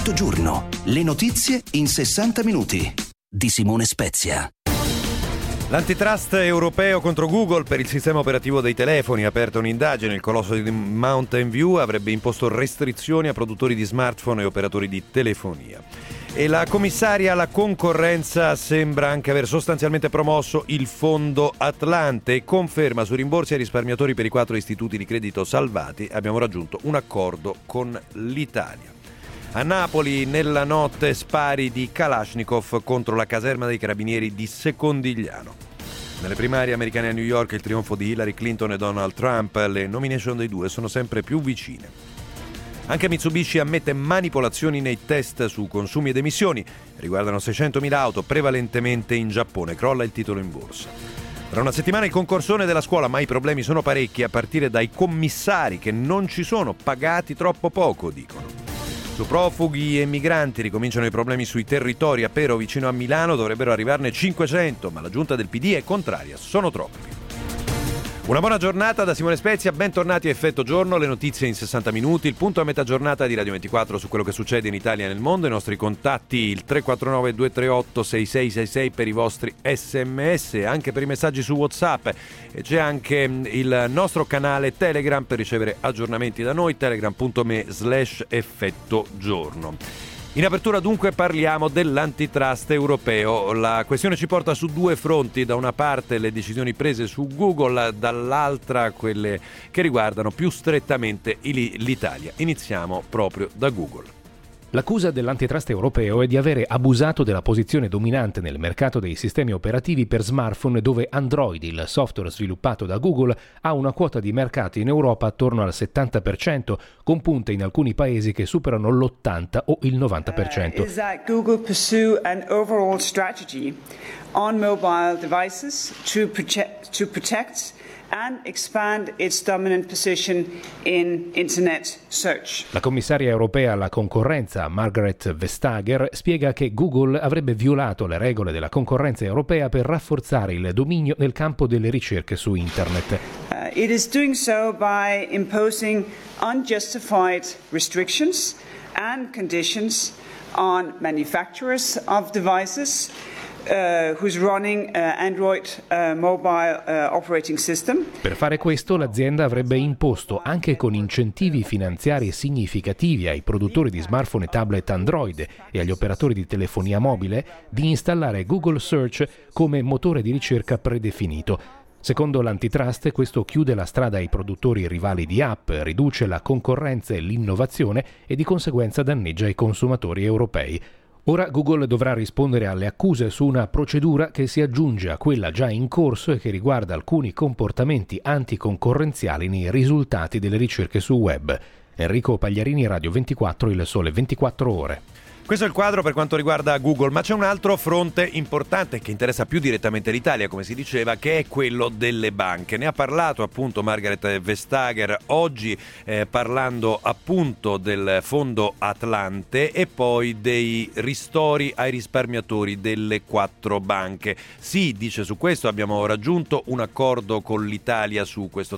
Effetto giorno. Le notizie in 60 minuti. Di Simone Spezia. L'antitrust europeo contro Google per il sistema operativo dei telefoni ha aperto un'indagine. Il colosso di Mountain View avrebbe imposto restrizioni a produttori di smartphone e operatori di telefonia. E la commissaria alla concorrenza sembra anche aver sostanzialmente promosso il fondo Atlante e conferma su rimborsi ai risparmiatori per i 4 istituti di credito salvati. Abbiamo raggiunto un accordo con l'Italia. A Napoli, nella notte, spari di Kalashnikov contro la caserma dei carabinieri di Secondigliano. Nelle primarie americane a New York il trionfo di Hillary Clinton e Donald Trump, le nomination dei due sono sempre più vicine. Anche Mitsubishi ammette manipolazioni nei test su consumi ed emissioni. Riguardano 600.000 auto, prevalentemente in Giappone. Crolla il titolo in borsa. Tra una settimana il concorsone della scuola, ma i problemi sono parecchi, a partire dai commissari che non ci sono, pagati troppo poco, dicono. Su profughi e migranti ricominciano i problemi sui territori. A Pero, vicino a Milano, dovrebbero arrivarne 500, ma la giunta del PD è contraria, sono troppi. Una buona giornata da Simone Spezia, bentornati a Effetto Giorno, le notizie in 60 minuti, il punto a metà giornata di Radio 24 su quello che succede in Italia e nel mondo, i nostri contatti il 349 238 6666 per i vostri sms, anche per i messaggi su WhatsApp, e c'è anche il nostro canale Telegram per ricevere aggiornamenti da noi, telegram.me/Effetto Giorno. In apertura dunque parliamo dell'antitrust europeo. La questione ci porta su due fronti: da una parte le decisioni prese su Google, dall'altra quelle che riguardano più strettamente l'Italia. Iniziamo proprio da Google. L'accusa dell'antitrust europeo è di avere abusato della posizione dominante nel mercato dei sistemi operativi per smartphone, dove Android, il software sviluppato da Google, ha una quota di mercato in Europa attorno al 70%, con punte in alcuni paesi che superano l'80 o il 90%. Is that Google pursue an overall strategy on mobile devices to protect and expand its dominant position in Internet search. La commissaria europea alla concorrenza, Margrethe Vestager, spiega che Google avrebbe violato le regole della concorrenza europea per rafforzare il dominio nel campo delle ricerche su Internet. It is doing so by imposing unjustified restrictions and conditions on manufacturers of devices who's running Android mobile operating system. Per fare questo l'azienda avrebbe imposto, anche con incentivi finanziari significativi, ai produttori di smartphone e tablet Android e agli operatori di telefonia mobile di installare Google Search come motore di ricerca predefinito. Secondo l'antitrust, questo chiude la strada ai produttori rivali di app, riduce la concorrenza e l'innovazione e di conseguenza danneggia i consumatori europei. Ora Google dovrà rispondere alle accuse su una procedura che si aggiunge a quella già in corso e che riguarda alcuni comportamenti anticoncorrenziali nei risultati delle ricerche su web. Enrico Pagliarini, Radio 24, Il Sole 24 Ore. Questo è il quadro per quanto riguarda Google, ma c'è un altro fronte importante che interessa più direttamente l'Italia, come si diceva, che è quello delle banche. Ne ha parlato appunto Margrethe Vestager oggi, parlando appunto del fondo Atlante e poi dei ristori ai risparmiatori delle 4 banche. Sì, dice, su questo abbiamo raggiunto un accordo con l'Italia su questo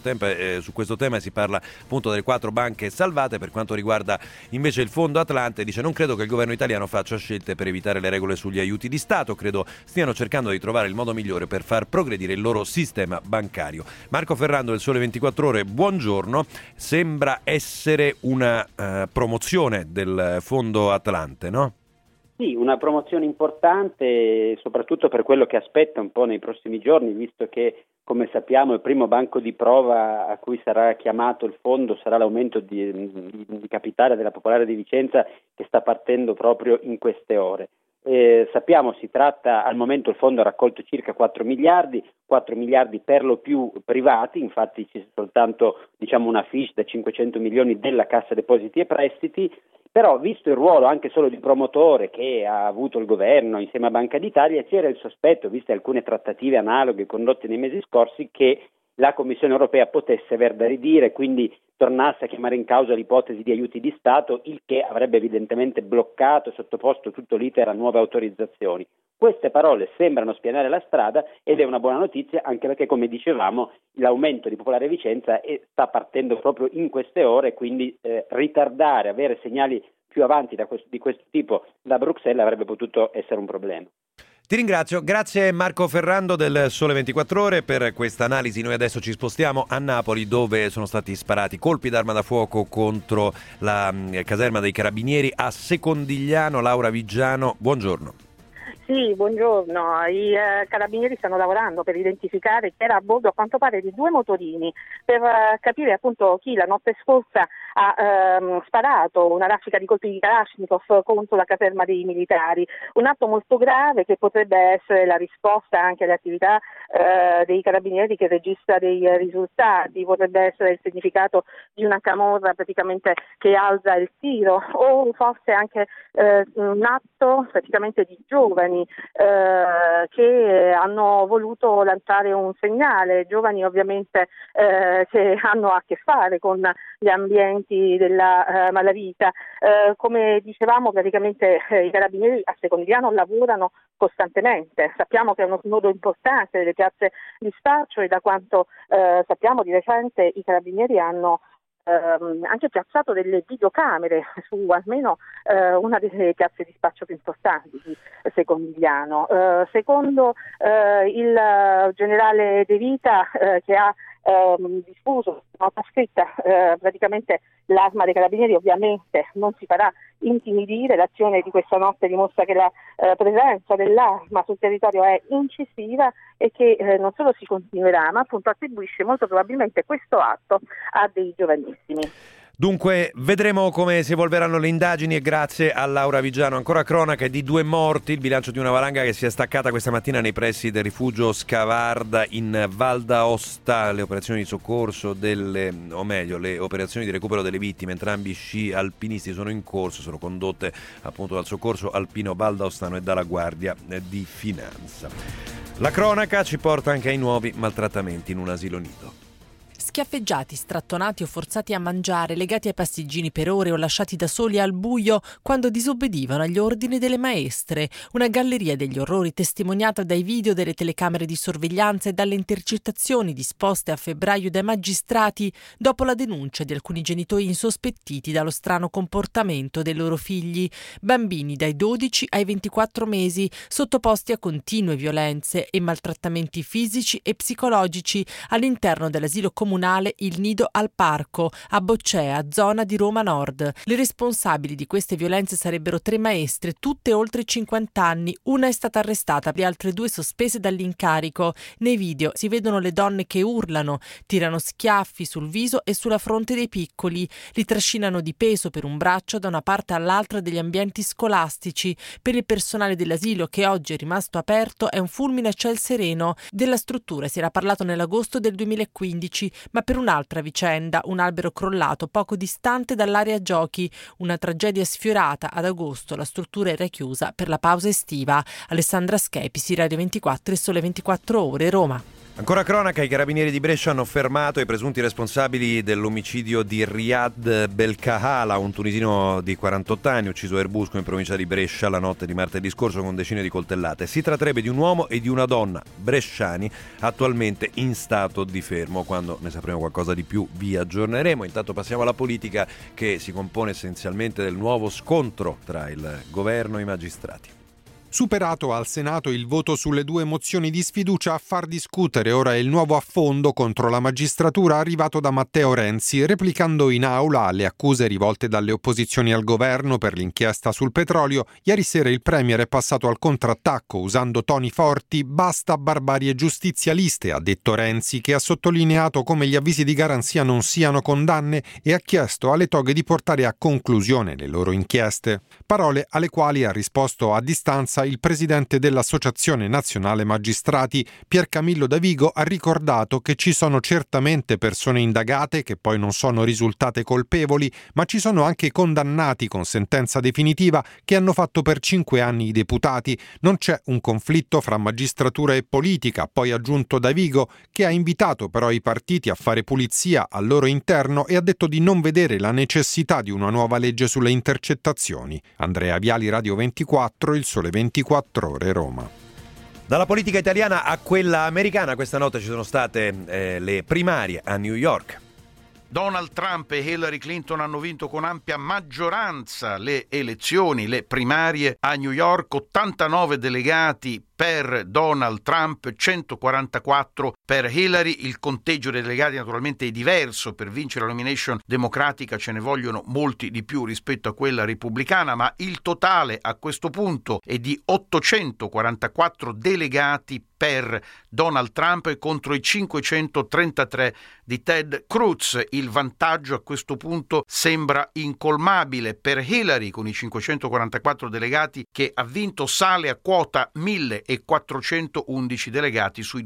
tema, si parla appunto delle 4 banche salvate. Per quanto riguarda invece il fondo Atlante, dice: non credo che il governo italiano faccia scelte per evitare le regole sugli aiuti di Stato, credo stiano cercando di trovare il modo migliore per far progredire il loro sistema bancario. Marco Ferrando del Sole 24 Ore, buongiorno. Sembra essere una promozione del fondo Atlante, no? Sì, una promozione importante, soprattutto per quello che aspetta un po' nei prossimi giorni, visto che, come sappiamo, il primo banco di prova a cui sarà chiamato il fondo sarà l'aumento di capitale della Popolare di Vicenza, che sta partendo proprio in queste ore. Sappiamo, si tratta, al momento il fondo ha raccolto circa 4 miliardi per lo più privati, infatti c'è soltanto una fiche da 500 milioni della Cassa Depositi e Prestiti. Però, visto il ruolo anche solo di promotore che ha avuto il governo insieme a Banca d'Italia, c'era il sospetto, viste alcune trattative analoghe condotte nei mesi scorsi, che la Commissione europea potesse aver da ridire, quindi tornasse a chiamare in causa l'ipotesi di aiuti di Stato, il che avrebbe evidentemente bloccato e sottoposto tutto l'iter a nuove autorizzazioni. Queste parole sembrano spianare la strada ed è una buona notizia, anche perché, come dicevamo, l'aumento di Popolare Vicenza sta partendo proprio in queste ore, quindi ritardare, avere segnali più avanti di questo tipo da Bruxelles avrebbe potuto essere un problema. Ti ringrazio, grazie Marco Ferrando del Sole 24 Ore per questa analisi. Noi adesso ci spostiamo a Napoli, dove sono stati sparati colpi d'arma da fuoco contro la caserma dei Carabinieri a Secondigliano. Laura Viggiano, buongiorno. Sì, buongiorno. I carabinieri stanno lavorando per identificare chi era a bordo, a quanto pare, di 2 motorini, per capire appunto chi la notte scorsa ha sparato una raffica di colpi di Kalashnikov contro la caserma dei militari. Un atto molto grave che potrebbe essere la risposta anche alle attività dei carabinieri, che registra dei risultati, potrebbe essere il significato di una camorra praticamente che alza il tiro, o forse anche un atto praticamente di giovani che hanno voluto lanciare un segnale, giovani ovviamente che hanno a che fare con gli ambienti della malavita. Come dicevamo, praticamente i carabinieri a Secondigliano lavorano costantemente. Sappiamo che è uno snodo importante delle piazze di spaccio, e da quanto sappiamo di recente i carabinieri hanno anche piazzato delle videocamere su almeno una delle piazze di spaccio più importanti di Secondigliano. Secondo il generale De Vita, che ha diffuso nota scritta, praticamente l'arma dei carabinieri ovviamente non si farà intimidire. L'azione di questa notte dimostra che la presenza dell'arma sul territorio è incisiva e che non solo si continuerà, ma appunto attribuisce molto probabilmente questo atto a dei giovanissimi. Dunque vedremo come si evolveranno le indagini, e grazie a Laura Viggiano. Ancora cronaca di 2 morti, il bilancio di una valanga che si è staccata questa mattina nei pressi del rifugio Scavarda in Val d'Aosta. Le operazioni di soccorso le operazioni di recupero delle vittime, entrambi sci alpinisti, sono in corso, sono condotte appunto dal Soccorso Alpino Val d'Aostano e dalla Guardia di Finanza. La cronaca ci porta anche ai nuovi maltrattamenti in un asilo nido. Schiaffeggiati, strattonati o forzati a mangiare, legati ai pastiggini per ore o lasciati da soli al buio quando disobbedivano agli ordini delle maestre. Una galleria degli orrori testimoniata dai video delle telecamere di sorveglianza e dalle intercettazioni disposte a febbraio dai magistrati dopo la denuncia di alcuni genitori insospettiti dallo strano comportamento dei loro figli. Bambini dai 12 ai 24 mesi sottoposti a continue violenze e maltrattamenti fisici e psicologici all'interno dell'asilo comunale Il Nido al Parco, a Boccea, zona di Roma Nord. Le responsabili di queste violenze sarebbero 3 maestre, tutte oltre i 50 anni. Una è stata arrestata, le altre 2 sospese dall'incarico. Nei video si vedono le donne che urlano, tirano schiaffi sul viso e sulla fronte dei piccoli, li trascinano di peso per un braccio da una parte all'altra degli ambienti scolastici. Per il personale dell'asilo, che oggi è rimasto aperto, è un fulmine a ciel sereno. Della struttura si era parlato nell'agosto del 2015, ma per un'altra vicenda, un albero crollato poco distante dall'area giochi, una tragedia sfiorata. Ad agosto la struttura era chiusa per la pausa estiva. Alessandra Schepisi, Radio 24 e Sole 24 Ore, Roma. Ancora cronaca, i carabinieri di Brescia hanno fermato i presunti responsabili dell'omicidio di Riyad Belkahala, un tunisino di 48 anni ucciso a Erbusco in provincia di Brescia la notte di martedì scorso con decine di coltellate. Si tratterebbe di un uomo e di una donna bresciani attualmente in stato di fermo. Quando ne sapremo qualcosa di più vi aggiorneremo. Intanto passiamo alla politica, che si compone essenzialmente del nuovo scontro tra il governo e i magistrati. Superato al Senato il voto sulle 2 mozioni di sfiducia, a far discutere ora il nuovo affondo contro la magistratura arrivato da Matteo Renzi, replicando in aula alle accuse rivolte dalle opposizioni al governo per l'inchiesta sul petrolio. Ieri sera il premier è passato al contrattacco usando toni forti. Basta barbarie giustizialiste, ha detto Renzi, che ha sottolineato come gli avvisi di garanzia non siano condanne e ha chiesto alle toghe di portare a conclusione le loro inchieste. Parole alle quali ha risposto a distanza il presidente dell'Associazione Nazionale Magistrati, Pier Camillo Davigo, ha ricordato che ci sono certamente persone indagate che poi non sono risultate colpevoli, ma ci sono anche condannati con sentenza definitiva che hanno fatto per 5 anni i deputati. Non c'è un conflitto fra magistratura e politica, poi ha aggiunto Davigo, che ha invitato però i partiti a fare pulizia al loro interno e ha detto di non vedere la necessità di una nuova legge sulle intercettazioni. Andrea Viali, Radio 24, Il Sole 24 Ore, Roma. Dalla politica italiana a quella americana, questa notte ci sono state le primarie a New York. Donald Trump e Hillary Clinton hanno vinto con ampia maggioranza le elezioni, le primarie a New York, 89 delegati per Donald Trump, 144 per Hillary. Il conteggio dei delegati naturalmente è diverso, per vincere la nomination democratica ce ne vogliono molti di più rispetto a quella repubblicana, ma il totale a questo punto è di 844 delegati per Donald Trump contro i 533 di Ted Cruz. Il vantaggio a questo punto sembra incolmabile per Hillary, con i 544 delegati che ha vinto, sale a quota 1.411 delegati sui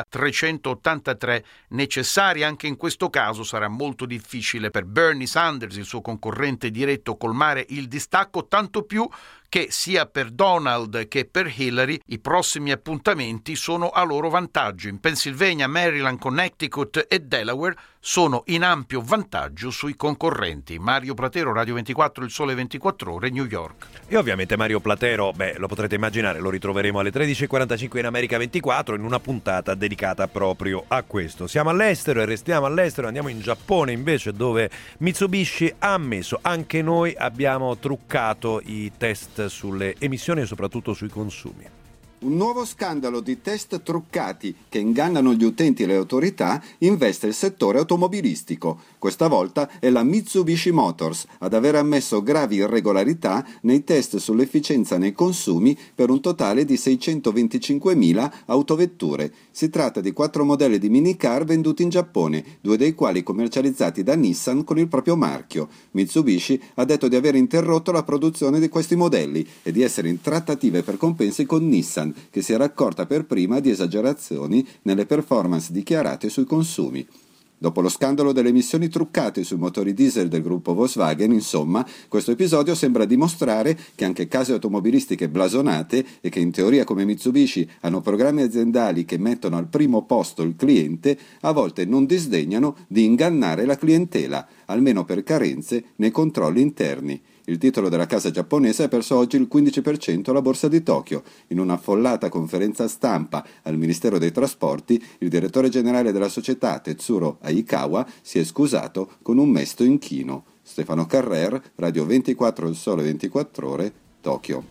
2.383 necessari. Anche in questo caso sarà molto difficile per Bernie Sanders, il suo concorrente diretto, colmare il distacco, tanto più che sia per Donald che per Hillary i prossimi appuntamenti sono a loro vantaggio. In Pennsylvania, Maryland, Connecticut e Delaware sono in ampio vantaggio sui concorrenti. Mario Platero, Radio 24, Il Sole 24 Ore, New York. E ovviamente Mario Platero, lo potrete immaginare, lo ritroveremo alle 13.45 in America 24 in una puntata dedicata proprio a questo. Siamo all'estero e restiamo all'estero, andiamo in Giappone invece, dove Mitsubishi ha ammesso: anche noi abbiamo truccato i test sulle emissioni e soprattutto sui consumi. Un nuovo scandalo di test truccati che ingannano gli utenti e le autorità investe il settore automobilistico. Questa volta è la Mitsubishi Motors ad aver ammesso gravi irregolarità nei test sull'efficienza nei consumi per un totale di 625.000 autovetture. Si tratta di 4 modelli di minicar venduti in Giappone, 2 dei quali commercializzati da Nissan con il proprio marchio. Mitsubishi ha detto di aver interrotto la produzione di questi modelli e di essere in trattative per compensi con Nissan, che si era accorta per prima di esagerazioni nelle performance dichiarate sui consumi. Dopo lo scandalo delle emissioni truccate sui motori diesel del gruppo Volkswagen, insomma, questo episodio sembra dimostrare che anche case automobilistiche blasonate e che in teoria come Mitsubishi hanno programmi aziendali che mettono al primo posto il cliente, a volte non disdegnano di ingannare la clientela, almeno per carenze nei controlli interni. Il titolo della casa giapponese ha perso oggi il 15% alla borsa di Tokyo. In un'affollata conferenza stampa al Ministero dei Trasporti, il direttore generale della società, Tetsuro Aikawa, si è scusato con un mesto inchino. Stefano Carrer, Radio 24, Il Sole 24 Ore, Tokyo.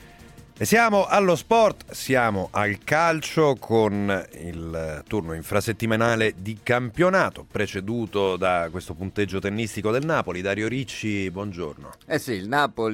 E siamo allo sport, siamo al calcio con il turno infrasettimanale di campionato, preceduto da questo punteggio tennistico del Napoli. Dario Ricci, buongiorno. Sì, il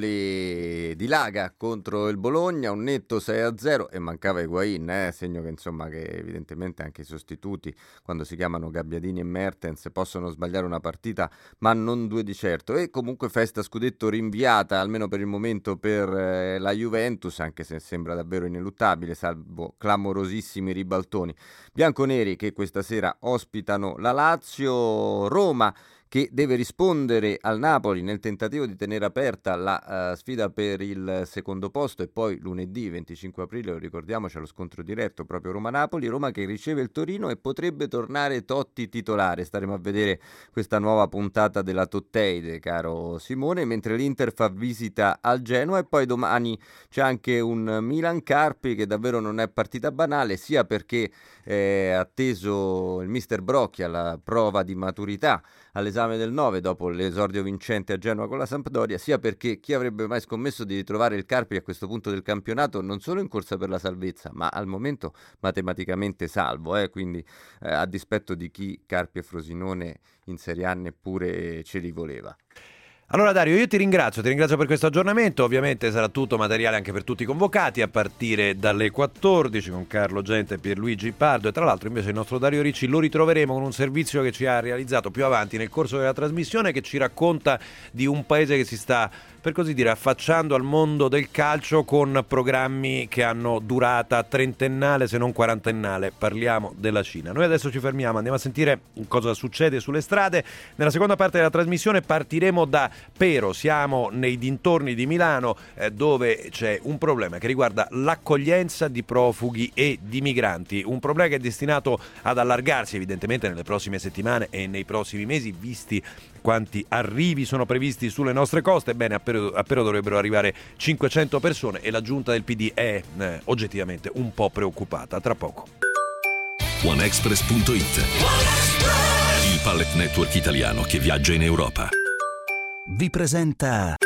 Napoli dilaga contro il Bologna, un netto 6-0 e mancava Higuain, segno che insomma che evidentemente anche i sostituti, quando si chiamano Gabbiadini e Mertens, possono sbagliare una partita, ma non 2 di certo. E comunque festa scudetto rinviata, almeno per il momento, per la Juventus, anche se sembra davvero ineluttabile, salvo clamorosissimi ribaltoni bianconeri che questa sera ospitano la Lazio. Roma che deve rispondere al Napoli nel tentativo di tenere aperta la sfida per il secondo posto, e poi lunedì 25 aprile, lo ricordiamo, c'è lo scontro diretto proprio Roma-Napoli. Roma che riceve il Torino e potrebbe tornare Totti titolare. Staremo a vedere questa nuova puntata della Totteide, caro Simone, mentre l'Inter fa visita al Genoa. E poi domani c'è anche un Milan-Carpi che davvero non è partita banale, sia perché è atteso il mister Brocchi alla prova di maturità all'esame del 9 dopo l'esordio vincente a Genova con la Sampdoria, sia perché chi avrebbe mai scommesso di ritrovare il Carpi a questo punto del campionato non solo in corsa per la salvezza, ma al momento matematicamente salvo, quindi a dispetto di chi Carpi e Frosinone in Serie A neppure ce li voleva. Allora Dario, io ti ringrazio per questo aggiornamento. Ovviamente sarà tutto materiale anche per tutti i convocati a partire dalle 14 con Carlo Gente e Pierluigi Pardo. E tra l'altro invece il nostro Dario Ricci lo ritroveremo con un servizio che ci ha realizzato più avanti nel corso della trasmissione, che ci racconta di un paese che si sta, per così dire, affacciando al mondo del calcio con programmi che hanno durata trentennale se non quarantennale. Parliamo della Cina. Noi adesso ci fermiamo, andiamo a sentire cosa succede sulle strade. Nella seconda parte della trasmissione partiremo da Pero, siamo nei dintorni di Milano, dove c'è un problema che riguarda l'accoglienza di profughi e di migranti, un problema che è destinato ad allargarsi evidentemente nelle prossime settimane e nei prossimi mesi, visti quanti arrivi sono previsti sulle nostre coste. Ebbene, a Pero dovrebbero arrivare 500 persone e la giunta del PD è oggettivamente un po' preoccupata. Tra poco. OneExpress.it, il Pallet Network italiano che viaggia in Europa. Vi presenta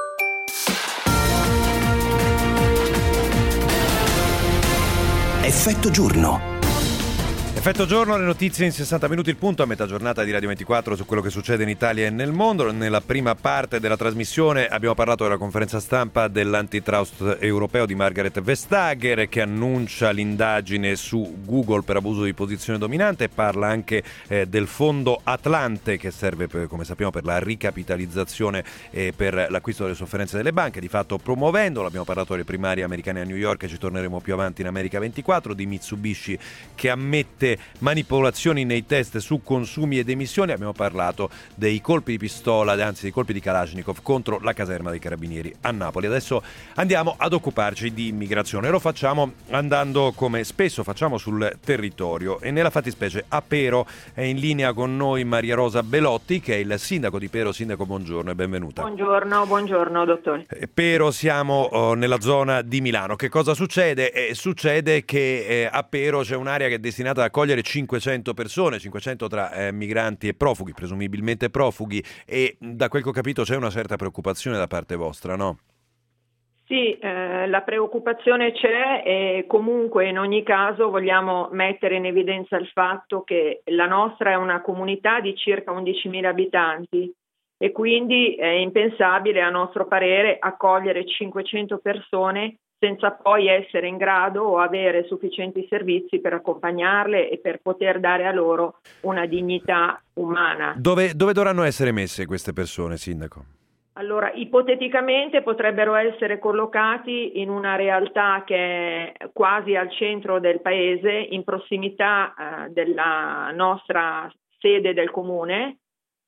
Effetto Giorno. Effetto Giorno, le notizie in 60 minuti, il punto a metà giornata di Radio 24 su quello che succede in Italia e nel mondo. Nella prima parte della trasmissione abbiamo parlato della conferenza stampa dell'antitrust europeo di Margrethe Vestager, che annuncia l'indagine su Google per abuso di posizione dominante, parla anche del fondo Atlante che serve come sappiamo per la ricapitalizzazione e per l'acquisto delle sofferenze delle banche, di fatto promuovendolo. Abbiamo parlato delle primarie americane a New York e ci torneremo più avanti in America 24, di Mitsubishi che ammette manipolazioni nei test su consumi ed emissioni. Abbiamo parlato dei colpi di pistola, anzi dei colpi di Kalashnikov contro la caserma dei Carabinieri a Napoli. Adesso andiamo ad occuparci di immigrazione. Lo facciamo andando, come spesso facciamo, sul territorio, e nella fattispecie a Pero è in linea con noi Maria Rosa Belotti, che è il sindaco di Pero. Sindaco, buongiorno e benvenuta. Buongiorno dottore. Pero, siamo nella zona di Milano. Che cosa succede? Succede che a Pero c'è un'area che è destinata ad accogliere 500 persone, 500 tra migranti e profughi, presumibilmente profughi, e da quel che ho capito c'è una certa preoccupazione da parte vostra, no? Sì, la preoccupazione c'è, e comunque in ogni caso vogliamo mettere in evidenza il fatto che la nostra è una comunità di circa 11.000 abitanti e quindi è impensabile, a nostro parere, accogliere 500 persone senza poi essere in grado o avere sufficienti servizi per accompagnarle e per poter dare a loro una dignità umana. Dove dovranno essere messe queste persone, sindaco? Allora, ipoteticamente potrebbero essere collocati in una realtà che è quasi al centro del paese, in prossimità della nostra sede del comune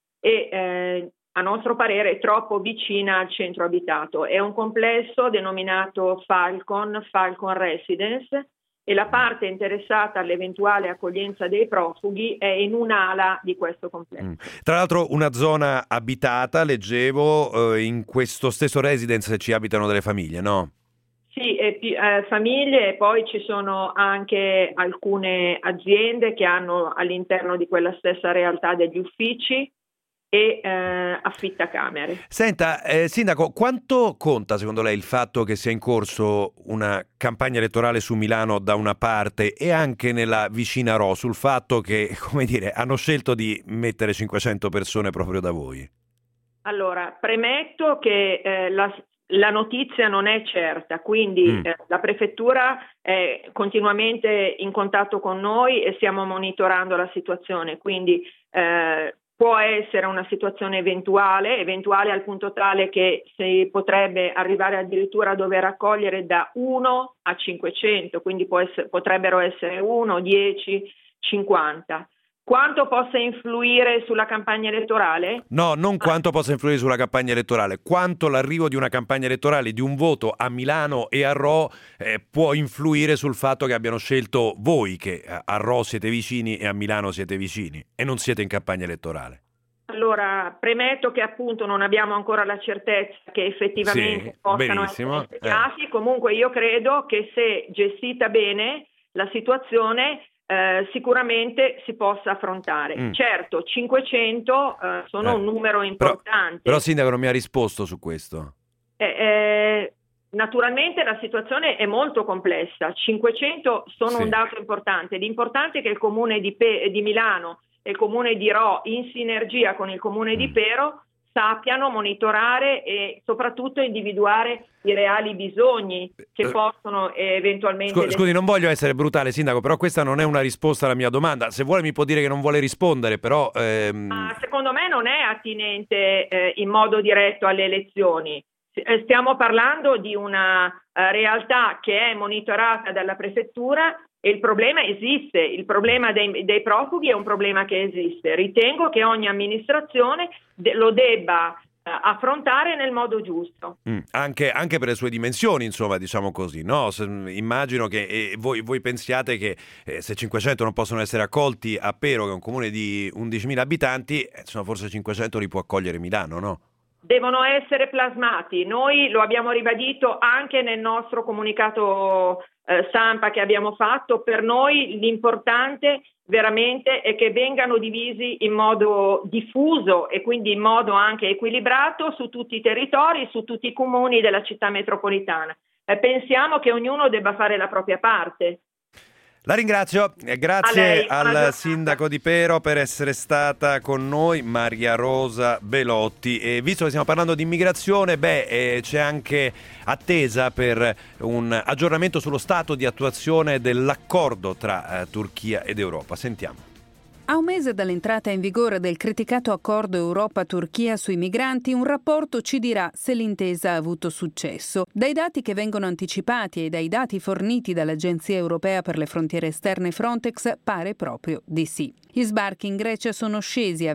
e a nostro parere è troppo vicina al centro abitato. È un complesso denominato Falcon Residence, e la parte interessata all'eventuale accoglienza dei profughi è in un'ala di questo complesso. Tra l'altro una zona abitata, leggevo, in questo stesso residence ci abitano delle famiglie, no? Sì, famiglie, e poi ci sono anche alcune aziende che hanno all'interno di quella stessa realtà degli uffici e affittacamere. Senta, sindaco, quanto conta secondo lei il fatto che sia in corso una campagna elettorale su Milano da una parte e anche nella vicina Rho, sul fatto che, come dire, hanno scelto di mettere 500 persone proprio da voi? Allora, premetto che la notizia non è certa, quindi la prefettura è continuamente in contatto con noi e stiamo monitorando la situazione, quindi può essere una situazione eventuale al punto tale che si potrebbe arrivare addirittura a dover accogliere da 1 a 500, quindi potrebbero essere 1, 10, 50. Quanto possa influire sulla campagna elettorale? No, non quanto possa influire sulla campagna elettorale, quanto l'arrivo di una campagna elettorale, di un voto a Milano e a Rho può influire sul fatto che abbiano scelto voi, che a Rho siete vicini e a Milano siete vicini e non siete in campagna elettorale. Allora, premetto che appunto non abbiamo ancora la certezza che effettivamente possano essere impegnati. Comunque io credo che se gestita bene la situazione sicuramente si possa affrontare. Certo, 500 sono un numero importante. Però sindaco non mi ha risposto su questo. Naturalmente la situazione è molto complessa. 500 sono un dato importante. L'importante è che il comune di Milano e il comune di Rho, in sinergia con il comune di Pero, sappiano monitorare e soprattutto individuare i reali bisogni che possono eventualmente... Scusi, non voglio essere brutale, sindaco, però questa non è una risposta alla mia domanda. Se vuole mi può dire che non vuole rispondere, però... Secondo me non è attinente in modo diretto alle elezioni. Stiamo parlando di una realtà che è monitorata dalla prefettura e il problema esiste, il problema dei profughi è un problema che esiste. Ritengo che ogni amministrazione lo debba affrontare nel modo giusto. Anche per le sue dimensioni, insomma, diciamo così, no? Immagino che voi pensiate che se 500 non possono essere accolti a Pero, che è un comune di 11.000 abitanti, forse 500 li può accogliere Milano, no? devono essere plasmati. Noi lo abbiamo ribadito anche nel nostro comunicato stampa che abbiamo fatto. Per noi l'importante veramente è che vengano divisi in modo diffuso e quindi in modo anche equilibrato su tutti i territori, su tutti i comuni della città metropolitana. Pensiamo che ognuno debba fare la propria parte. La ringrazio, grazie al sindaco di Pero per essere stata con noi, Maria Rosa Belotti. E visto che stiamo parlando di immigrazione, c'è anche attesa per un aggiornamento sullo stato di attuazione dell'accordo tra Turchia ed Europa. Sentiamo. A un mese dall'entrata in vigore del criticato accordo Europa-Turchia sui migranti, un rapporto ci dirà se l'intesa ha avuto successo. Dai dati che vengono anticipati e dai dati forniti dall'Agenzia Europea per le Frontiere Esterne Frontex, pare proprio di sì. Gli sbarchi in Grecia sono scesi a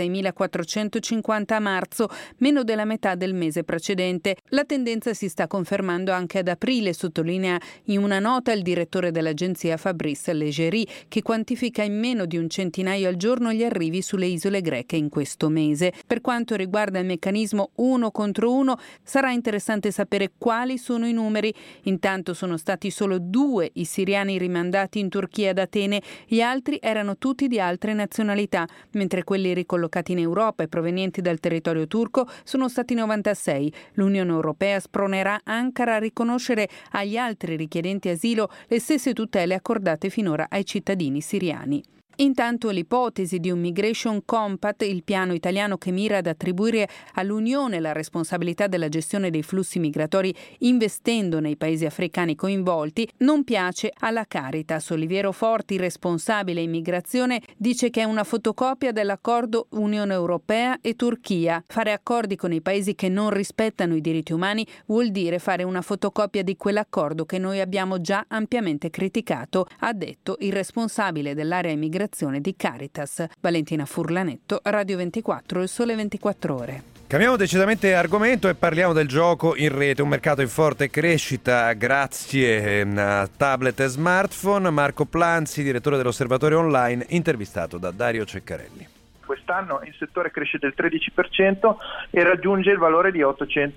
26.450 a marzo, meno della metà del mese precedente. La tendenza si sta confermando anche ad aprile, sottolinea in una nota il direttore dell'agenzia Fabrice Leggeri, che quantifica in meno di un centinaio al giorno gli arrivi sulle isole greche in questo mese. Per quanto riguarda il meccanismo 1 contro 1, sarà interessante sapere quali sono i numeri. Intanto sono stati solo 2 i siriani rimandati in Turchia ad Atene, gli altri erano tutti di altre nazionalità, mentre quelli ricollocati in Europa e provenienti dal territorio turco sono stati 96. L'Unione Europea spronerà Ankara a riconoscere agli altri richiedenti asilo le stesse tutele accordate finora ai cittadini siriani. Intanto l'ipotesi di un Migration Compact, il piano italiano che mira ad attribuire all'Unione la responsabilità della gestione dei flussi migratori investendo nei paesi africani coinvolti, non piace alla Caritas. Oliviero Forti, responsabile immigrazione, dice che è una fotocopia dell'accordo Unione Europea e Turchia. Fare accordi con i paesi che non rispettano i diritti umani vuol dire fare una fotocopia di quell'accordo che noi abbiamo già ampiamente criticato, ha detto il responsabile dell'area immigrazione di Caritas. Valentina Furlanetto, Radio 24, Il Sole 24 Ore. Cambiamo decisamente argomento e parliamo del gioco in rete, un mercato in forte crescita grazie a tablet e smartphone. Marco Planzi, direttore dell'Osservatorio Online, intervistato da Dario Ceccarelli. Quest'anno il settore cresce del 13% e raggiunge il valore di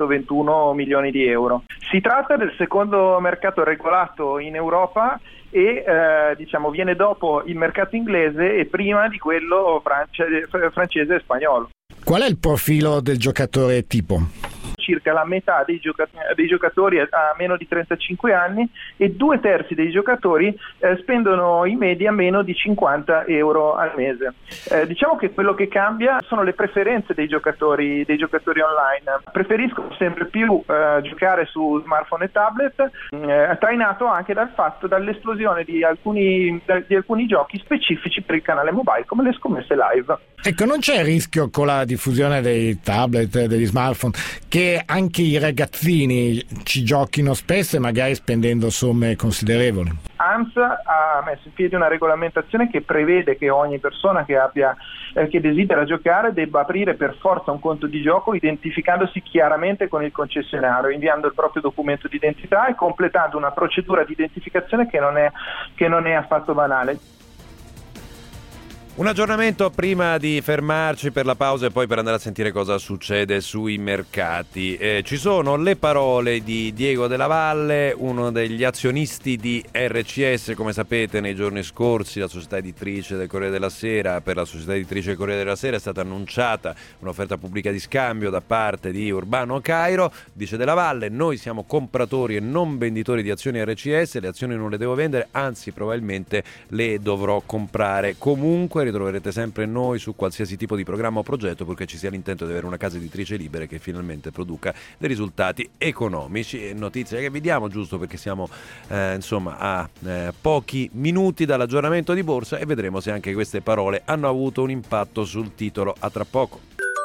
821 milioni di euro. Si tratta del secondo mercato regolato in Europa e viene dopo il mercato inglese e prima di quello francese e spagnolo. Qual è il profilo del giocatore tipo? Circa la metà dei giocatori ha meno di 35 anni e 2/3 dei giocatori spendono in media meno di 50 euro al mese. Diciamo che quello che cambia sono le preferenze dei giocatori online. Preferiscono sempre più giocare su smartphone e tablet, trainato anche dall'esplosione di alcuni giochi specifici per il canale mobile, come le scommesse live. Ecco, non c'è il rischio con la diffusione dei tablet e degli smartphone che anche i ragazzini ci giochino spesso e magari spendendo somme considerevoli? ANS ha messo in piedi una regolamentazione che prevede che ogni persona che desidera giocare debba aprire per forza un conto di gioco identificandosi chiaramente con il concessionario, inviando il proprio documento di identità e completando una procedura di identificazione che non è affatto banale. Un aggiornamento prima di fermarci per la pausa e poi per andare a sentire cosa succede sui mercati. Ci sono le parole di Diego Della Valle, uno degli azionisti di RCS. Come sapete, nei giorni scorsi la società editrice del Corriere della Sera, per la società editrice del Corriere della Sera è stata annunciata un'offerta pubblica di scambio da parte di Urbano Cairo. Dice Della Valle: noi siamo compratori e non venditori di azioni RCS, le azioni non le devo vendere, anzi probabilmente le dovrò comprare. Comunque ritroverete sempre noi su qualsiasi tipo di programma o progetto, purché ci sia l'intento di avere una casa editrice libera che finalmente produca dei risultati economici. Notizia che vi diamo giusto perché siamo a pochi minuti dall'aggiornamento di borsa e vedremo se anche queste parole hanno avuto un impatto sul titolo. A tra poco.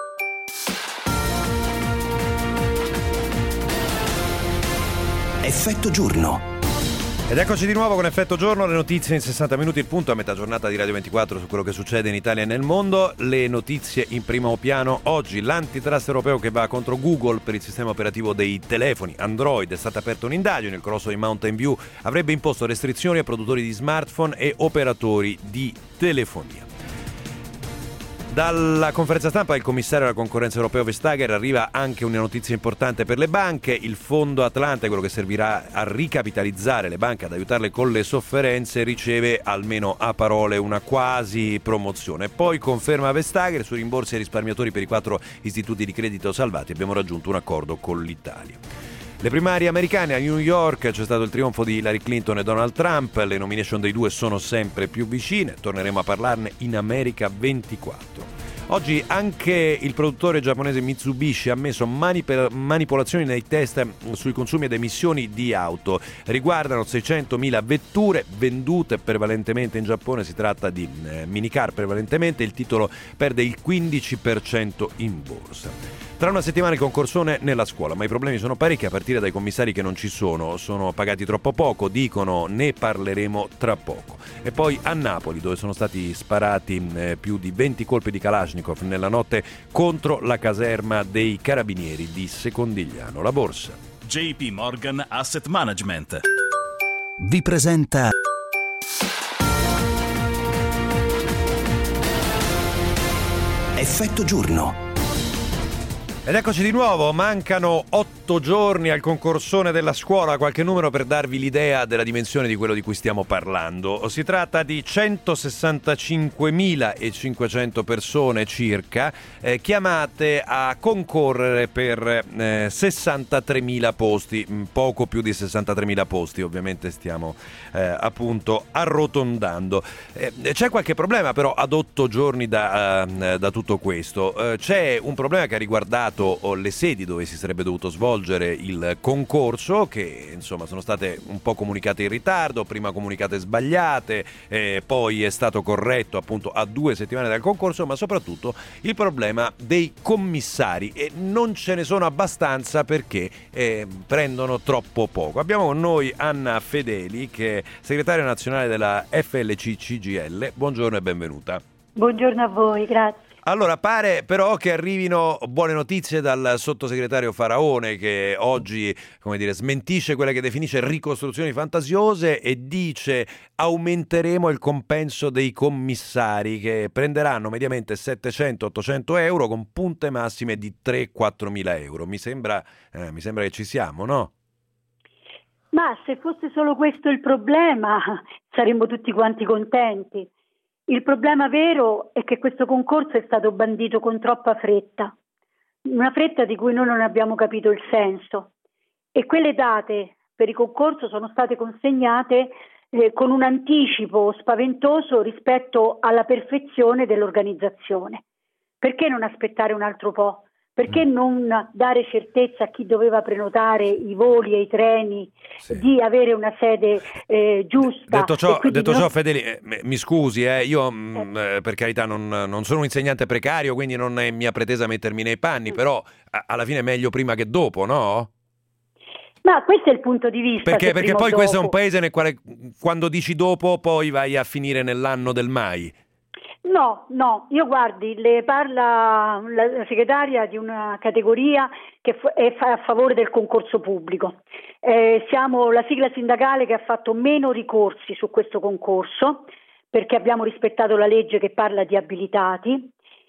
Effetto giorno. Ed eccoci di nuovo con Effetto Giorno, le notizie in 60 minuti, il punto a metà giornata di Radio 24 su quello che succede in Italia e nel mondo. Le notizie in primo piano oggi: l'antitrust europeo che va contro Google per il sistema operativo dei telefoni Android. È stata aperta un'indagine, il colosso di Mountain View avrebbe imposto restrizioni a produttori di smartphone e operatori di telefonia. Dalla conferenza stampa del commissario alla concorrenza europeo Vestager arriva anche una notizia importante per le banche. Il fondo Atlante, quello che servirà a ricapitalizzare le banche, ad aiutarle con le sofferenze, riceve almeno a parole una quasi promozione. Poi conferma Vestager sui rimborsi ai risparmiatori per i 4 istituti di credito salvati. Abbiamo raggiunto un accordo con l'Italia. Le primarie americane a New York, c'è stato il trionfo di Hillary Clinton e Donald Trump, le nomination dei due sono sempre più vicine, torneremo a parlarne in America 24. Oggi anche il produttore giapponese Mitsubishi ha ammesso manipolazioni nei test sui consumi ed emissioni di auto. Riguardano 600.000 vetture vendute prevalentemente in Giappone, si tratta di minicar prevalentemente, il titolo perde il 15% in borsa. Tra una settimana il concorsone nella scuola, ma i problemi sono parecchi a partire dai commissari che non ci sono pagati troppo poco, dicono ne parleremo tra poco. E poi a Napoli, dove sono stati sparati più di 20 colpi di Kalashnikov nella notte contro la caserma dei carabinieri di Secondigliano. La borsa. JP Morgan Asset Management vi presenta Effetto giorno. Ed eccoci di nuovo, mancano 8 giorni al concorsone della scuola, qualche numero per darvi l'idea della dimensione di quello di cui stiamo parlando. Si tratta di 165.500 persone circa chiamate a concorrere per 63.000 posti, poco più di 63.000 posti, ovviamente stiamo appunto arrotondando. C'è qualche problema però ad 8 giorni da tutto questo. C'è un problema che ha riguardato le sedi dove si sarebbe dovuto svolgere il concorso, che insomma sono state un po' comunicate in ritardo, prima comunicate sbagliate, poi è stato corretto appunto a 2 settimane dal concorso, ma soprattutto il problema dei commissari, e non ce ne sono abbastanza perché prendono troppo poco. Abbiamo con noi Anna Fedeli, che è segretaria nazionale della FLC-CGIL. Buongiorno e benvenuta. Buongiorno a voi, grazie. Allora, pare però che arrivino buone notizie dal sottosegretario Faraone, che oggi, come dire, smentisce quelle che definisce ricostruzioni fantasiose e dice aumenteremo il compenso dei commissari, che prenderanno mediamente 700-800 euro con punte massime di 3-4 mila euro. Mi sembra che ci siamo, no? Ma se fosse solo questo il problema, saremmo tutti quanti contenti. Il problema vero è che questo concorso è stato bandito con troppa fretta, una fretta di cui noi non abbiamo capito il senso, e quelle date per il concorso sono state consegnate con un anticipo spaventoso rispetto alla perfezione dell'organizzazione. Perché non aspettare un altro po'? Perché non dare certezza a chi doveva prenotare i voli e i treni di avere una sede giusta? Detto ciò, Fedeli, mi scusi, io per carità non sono un insegnante precario, quindi non è mia pretesa mettermi nei panni, però alla fine è meglio prima che dopo, no? Ma questo è il punto di vista. Perché poi questo è un paese nel quale quando dici dopo poi vai a finire nell'anno del mai. No, io guardi, le parla la segretaria di una categoria che è a favore del concorso pubblico. Siamo la sigla sindacale che ha fatto meno ricorsi su questo concorso, perché abbiamo rispettato la legge che parla di abilitati,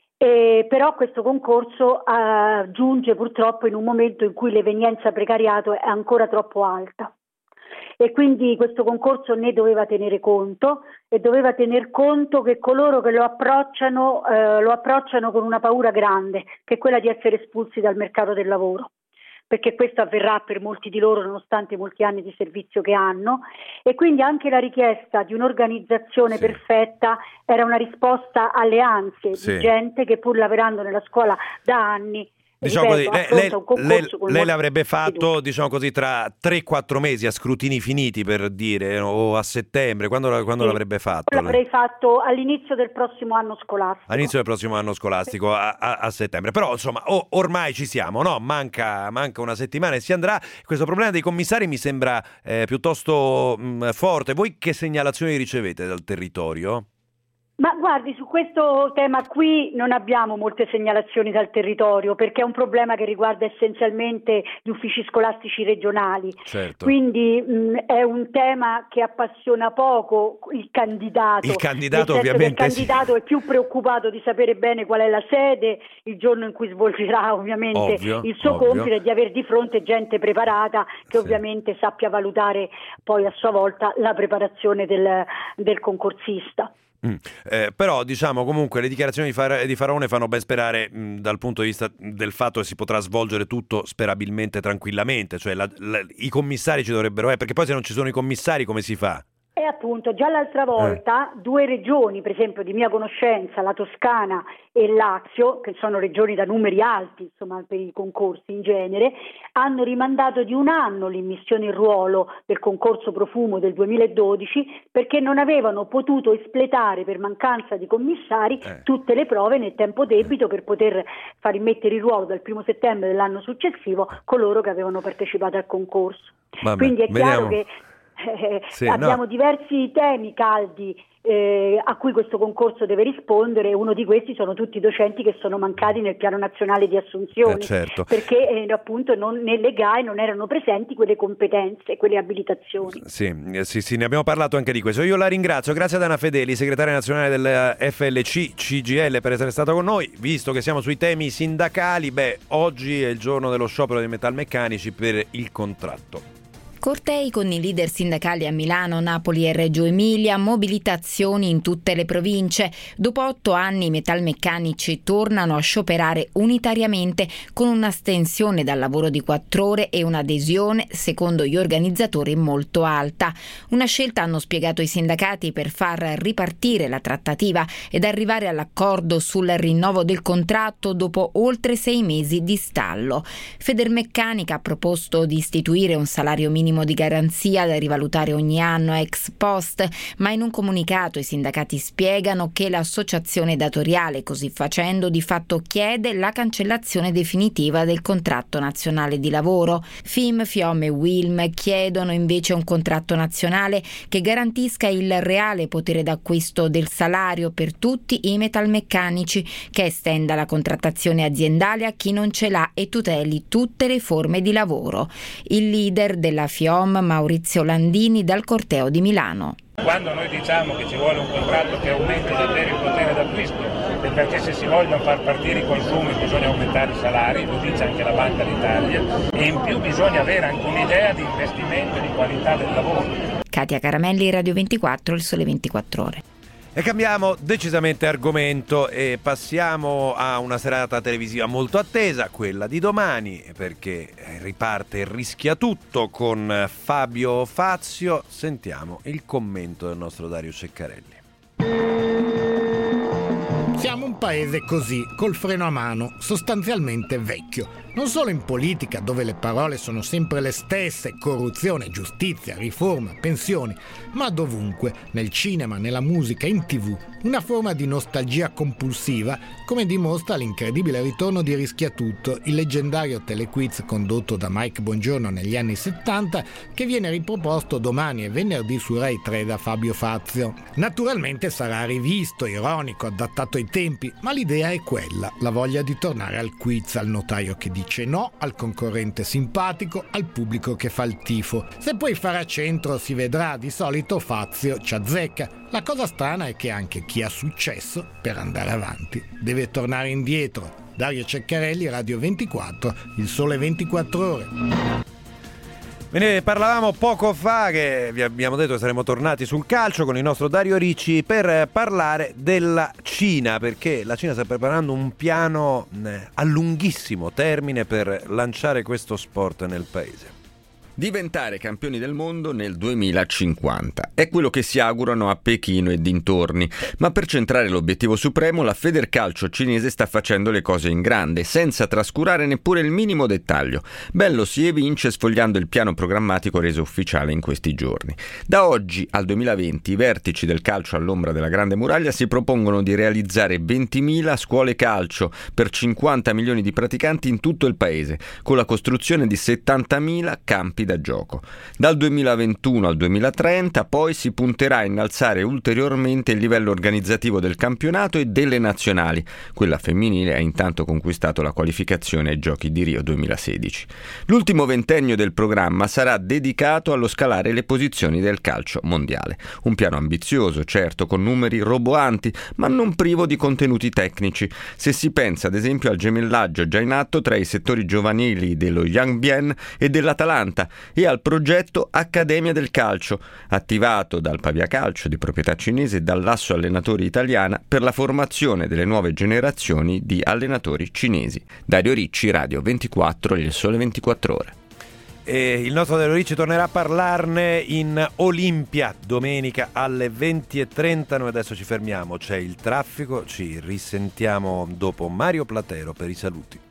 però questo concorso giunge purtroppo in un momento in cui l'evenienza precariato è ancora troppo alta. E quindi questo concorso ne doveva tenere conto, e doveva tener conto che coloro che lo approcciano con una paura grande, che è quella di essere espulsi dal mercato del lavoro, perché questo avverrà per molti di loro nonostante i molti anni di servizio che hanno, e quindi anche la richiesta di un'organizzazione perfetta era una risposta alle ansie di gente che, pur lavorando nella scuola da anni, diciamo così, lei l'avrebbe fatto, diciamo così, tra 3-4 mesi, a scrutini finiti, per dire, o a settembre, quando l'avrebbe fatto? L'avrei fatto all'inizio del prossimo anno scolastico. All'inizio del prossimo anno scolastico, a settembre. Però insomma, ormai ci siamo, no? Manca una settimana e si andrà. Questo problema dei commissari mi sembra piuttosto forte. Voi che segnalazioni ricevete dal territorio? Ma guardi, su questo tema qui non abbiamo molte segnalazioni dal territorio, perché è un problema che riguarda essenzialmente gli uffici scolastici regionali. Certo. Quindi è un tema che appassiona poco il candidato. Il candidato ovviamente il candidato è più preoccupato di sapere bene qual è la sede il giorno in cui svolgerà ovviamente il suo compito, e di avere di fronte gente preparata che ovviamente sappia valutare poi a sua volta la preparazione del concorsista. Però diciamo comunque le dichiarazioni di Faraone fanno ben sperare dal punto di vista del fatto che si potrà svolgere tutto sperabilmente tranquillamente, cioè i commissari ci dovrebbero perché poi se non ci sono i commissari come si fa? E appunto già l'altra volta 2 regioni, per esempio di mia conoscenza, la Toscana e il Lazio, che sono regioni da numeri alti insomma per i concorsi in genere, hanno rimandato di 1 anno l'immissione in ruolo del concorso Profumo del 2012 perché non avevano potuto espletare per mancanza di commissari tutte le prove nel tempo debito per poter far immettere in ruolo dal 1 settembre dell'anno successivo coloro che avevano partecipato al concorso. Vabbè, quindi è chiaro vediamo. che abbiamo diversi temi caldi a cui questo concorso deve rispondere. Uno di questi sono tutti i docenti che sono mancati nel piano nazionale di assunzioni, certo. perché appunto nelle GAE non erano presenti quelle competenze, quelle abilitazioni. Sì, ne abbiamo parlato anche di questo. Io la ringrazio, grazie ad Anna Fedeli, segretaria nazionale del FLC CGL, per essere stata con noi. Visto che siamo sui temi sindacali, oggi è il giorno dello sciopero dei metalmeccanici per il contratto. Cortei con i leader sindacali a Milano, Napoli e Reggio Emilia, mobilitazioni in tutte le province. Dopo 8 anni i metalmeccanici tornano a scioperare unitariamente con un'astensione dal lavoro di 4 ore e un'adesione, secondo gli organizzatori, molto alta. Una scelta, hanno spiegato i sindacati, per far ripartire la trattativa ed arrivare all'accordo sul rinnovo del contratto dopo oltre 6 mesi di stallo. Federmeccanica ha proposto di istituire un salario minimo di garanzia da rivalutare ogni anno ex post, ma in un comunicato i sindacati spiegano che l'associazione datoriale, così facendo, di fatto chiede la cancellazione definitiva del contratto nazionale di lavoro. FIM, FIOM e UILM chiedono invece un contratto nazionale che garantisca il reale potere d'acquisto del salario per tutti i metalmeccanici, che estenda la contrattazione aziendale a chi non ce l'ha e tuteli tutte le forme di lavoro. Il leader della FIOM, Maurizio Landini, dal corteo di Milano. Quando noi diciamo che ci vuole un contratto che aumenti davvero il potere d'acquisto, è perché se si vogliono far partire i consumi bisogna aumentare i salari, lo dice anche la Banca d'Italia, e in più bisogna avere anche un'idea di investimento e di qualità del lavoro. Katia Caramelli, Radio 24, Il Sole 24 Ore. E cambiamo decisamente argomento e passiamo a una serata televisiva molto attesa, quella di domani, perché riparte il Rischia Tutto con Fabio Fazio. Sentiamo il commento del nostro Dario Ceccarelli. Siamo un paese così, col freno a mano, sostanzialmente vecchio. Non solo in politica, dove le parole sono sempre le stesse, corruzione, giustizia, riforma, pensioni, ma dovunque, nel cinema, nella musica, in TV, una forma di nostalgia compulsiva, come dimostra l'incredibile ritorno di Rischia Tutto, il leggendario telequiz condotto da Mike Bongiorno negli anni 70, che viene riproposto domani e venerdì su Rai 3 da Fabio Fazio. Naturalmente sarà rivisto, ironico, adattato ai tempi, ma l'idea è quella, la voglia di tornare al quiz, al notaio che dice no, al concorrente simpatico, al pubblico che fa il tifo. Se poi farà centro si vedrà, di solito Fazio ci azzecca. La cosa strana è che anche chi ha successo, per andare avanti, deve tornare indietro. Dario Ceccarelli, Radio 24, Il Sole 24 Ore. Ve ne parlavamo poco fa, che vi abbiamo detto che saremmo tornati sul calcio con il nostro Dario Ricci per parlare della Cina, perché la Cina sta preparando un piano a lunghissimo termine per lanciare questo sport nel paese. Diventare campioni del mondo nel 2050 è quello che si augurano a Pechino e dintorni, ma per centrare l'obiettivo supremo la Federcalcio cinese sta facendo le cose in grande, senza trascurare neppure il minimo dettaglio. Bello si evince sfogliando il piano programmatico reso ufficiale in questi giorni. Da oggi al 2020 i vertici del calcio all'ombra della Grande Muraglia si propongono di realizzare 20.000 scuole calcio per 50 milioni di praticanti in tutto il paese, con la costruzione di 70.000 campi campi da gioco. Dal 2021 al 2030 poi si punterà a innalzare ulteriormente il livello organizzativo del campionato e delle nazionali. Quella femminile ha intanto conquistato la qualificazione ai Giochi di Rio 2016. L'ultimo ventennio del programma sarà dedicato allo scalare le posizioni del calcio mondiale. Un piano ambizioso, certo, con numeri roboanti, ma non privo di contenuti tecnici. Se si pensa ad esempio al gemellaggio già in atto tra i settori giovanili dello Yang Bien e dell'Atalanta e al progetto Accademia del Calcio, attivato dal Pavia Calcio di proprietà cinese e dall'Asso Allenatori Italiana per la formazione delle nuove generazioni di allenatori cinesi. Dario Ricci, Radio 24, Il Sole 24 Ore. E il nostro Dario Ricci tornerà a parlarne in Olimpia domenica alle 20:30. Noi adesso ci fermiamo, c'è il traffico, ci risentiamo dopo Mario Platero per i saluti.